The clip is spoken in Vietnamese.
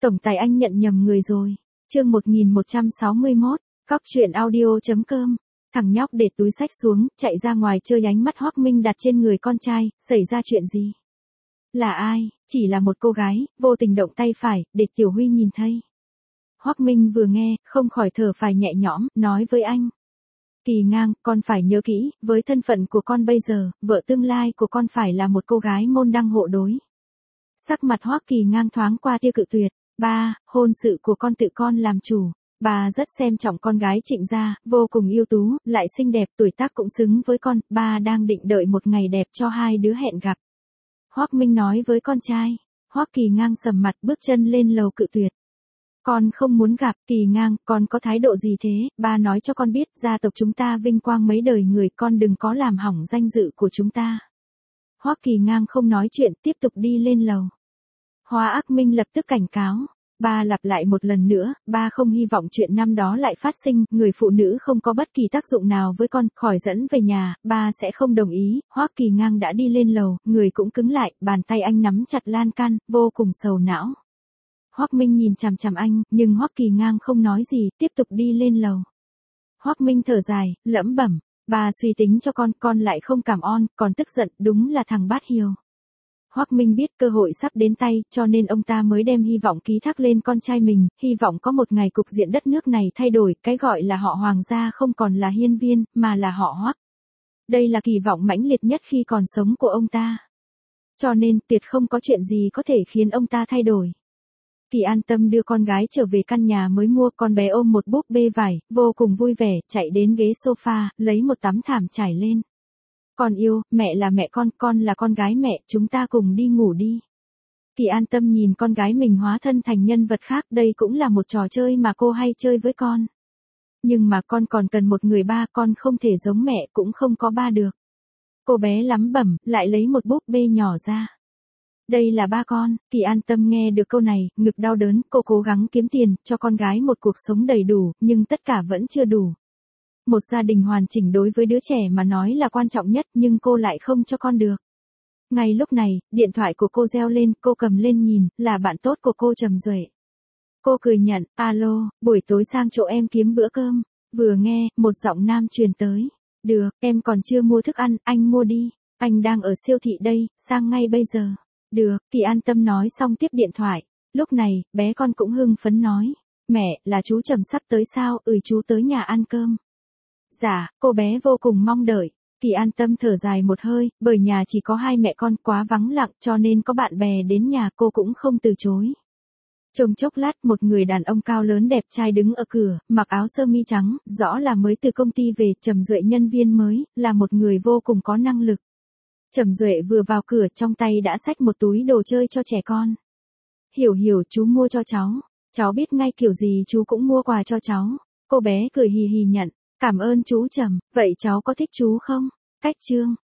Tổng tài anh nhận nhầm người rồi. Chương 1161, Cóc truyện audio.com. Thằng nhóc để túi xách xuống, chạy ra ngoài chơi, ánh mắt Hoắc Minh đặt trên người con trai. Xảy ra chuyện gì? Là ai? Chỉ là một cô gái, vô tình động tay phải, để Tiểu Huy nhìn thấy. Hoắc Minh vừa nghe, không khỏi thở phào nhẹ nhõm, nói với anh. Kỳ Ngang, con phải nhớ kỹ, với thân phận của con bây giờ, vợ tương lai của con phải là một cô gái môn đăng hộ đối. Sắc mặt Hoắc Kỳ Ngang thoáng qua tia cự tuyệt. Ba, hôn sự của con tự con làm chủ. Ba rất xem trọng con gái Trịnh gia, vô cùng ưu tú, lại xinh đẹp, tuổi tác cũng xứng với con. Ba đang định đợi một ngày đẹp cho hai đứa hẹn gặp. Hoắc Minh nói với con trai. Hoắc Kỳ Ngang sầm mặt, bước chân lên lầu cự tuyệt. Con không muốn gặp. Kỳ Ngang, con có thái độ gì thế? Ba nói cho con biết, gia tộc chúng ta vinh quang mấy đời người, con đừng có làm hỏng danh dự của chúng ta. Hoắc Kỳ Ngang không nói chuyện, tiếp tục đi lên lầu. Hoa Ác Minh lập tức cảnh cáo. Ba lặp lại một lần nữa, ba không hy vọng chuyện năm đó lại phát sinh, người phụ nữ không có bất kỳ tác dụng nào với con, khỏi dẫn về nhà, ba sẽ không đồng ý. Hoắc Kỳ Ngang đã đi lên lầu, người cũng cứng lại, bàn tay anh nắm chặt lan can, vô cùng sầu não. Hoắc Minh nhìn chằm chằm anh, nhưng Hoắc Kỳ Ngang không nói gì, tiếp tục đi lên lầu. Hoắc Minh thở dài, lẩm bẩm, ba suy tính cho con lại không cảm on, còn tức giận, đúng là thằng bát hiếu. Hoắc Minh biết cơ hội sắp đến tay, cho nên ông ta mới đem hy vọng ký thác lên con trai mình, hy vọng có một ngày cục diện đất nước này thay đổi, cái gọi là họ Hoàng gia không còn là Hiên Viên, mà là họ Hoắc. Đây là kỳ vọng mãnh liệt nhất khi còn sống của ông ta. Cho nên, tuyệt không có chuyện gì có thể khiến ông ta thay đổi. Kỳ An Tâm đưa con gái trở về căn nhà mới mua, con bé ôm một búp bê vải, vô cùng vui vẻ, chạy đến ghế sofa, lấy một tấm thảm trải lên. Con yêu, mẹ là mẹ con là con gái mẹ, chúng ta cùng đi ngủ đi. Kỳ An Tâm nhìn con gái mình hóa thân thành nhân vật khác, đây cũng là một trò chơi mà cô hay chơi với con. Nhưng mà con còn cần một người ba, con không thể giống mẹ, cũng không có ba được. Cô bé lắm bẩm, lại lấy một búp bê nhỏ ra. Đây là ba con. Kỳ An Tâm nghe được câu này, ngực đau đớn, cô cố gắng kiếm tiền, cho con gái một cuộc sống đầy đủ, nhưng tất cả vẫn chưa đủ. Một gia đình hoàn chỉnh đối với đứa trẻ mà nói là quan trọng nhất, nhưng cô lại không cho con được. Ngay lúc này, điện thoại của cô reo lên, cô cầm lên nhìn, là bạn tốt của cô Trầm Duệ. Cô cười nhận, alo, buổi tối sang chỗ em kiếm bữa cơm. Vừa nghe, một giọng nam truyền tới. Được, em còn chưa mua thức ăn, anh mua đi. Anh đang ở siêu thị đây, sang ngay bây giờ. Được, Kỳ An Tâm nói xong tiếp điện thoại. Lúc này, bé con cũng hưng phấn nói. Mẹ, là chú Trầm sắp tới sao? Chú tới nhà ăn cơm. Dạ, cô bé vô cùng mong đợi. Kỳ An Tâm thở dài một hơi, bởi nhà chỉ có hai mẹ con, quá vắng lặng, cho nên có bạn bè đến nhà cô cũng không từ chối. Trong chốc lát, một người đàn ông cao lớn đẹp trai đứng ở cửa, mặc áo sơ mi trắng, rõ là mới từ công ty về. Trầm Duệ nhân viên mới, là một người vô cùng có năng lực. Trầm Duệ vừa vào cửa, trong tay đã xách một túi đồ chơi cho trẻ con. Hiểu, chú mua cho cháu. Cháu biết ngay kiểu gì chú cũng mua quà cho cháu. Cô bé cười hì hì nhận. Cảm ơn chú Trầm, vậy cháu có thích chú không? Cách chương.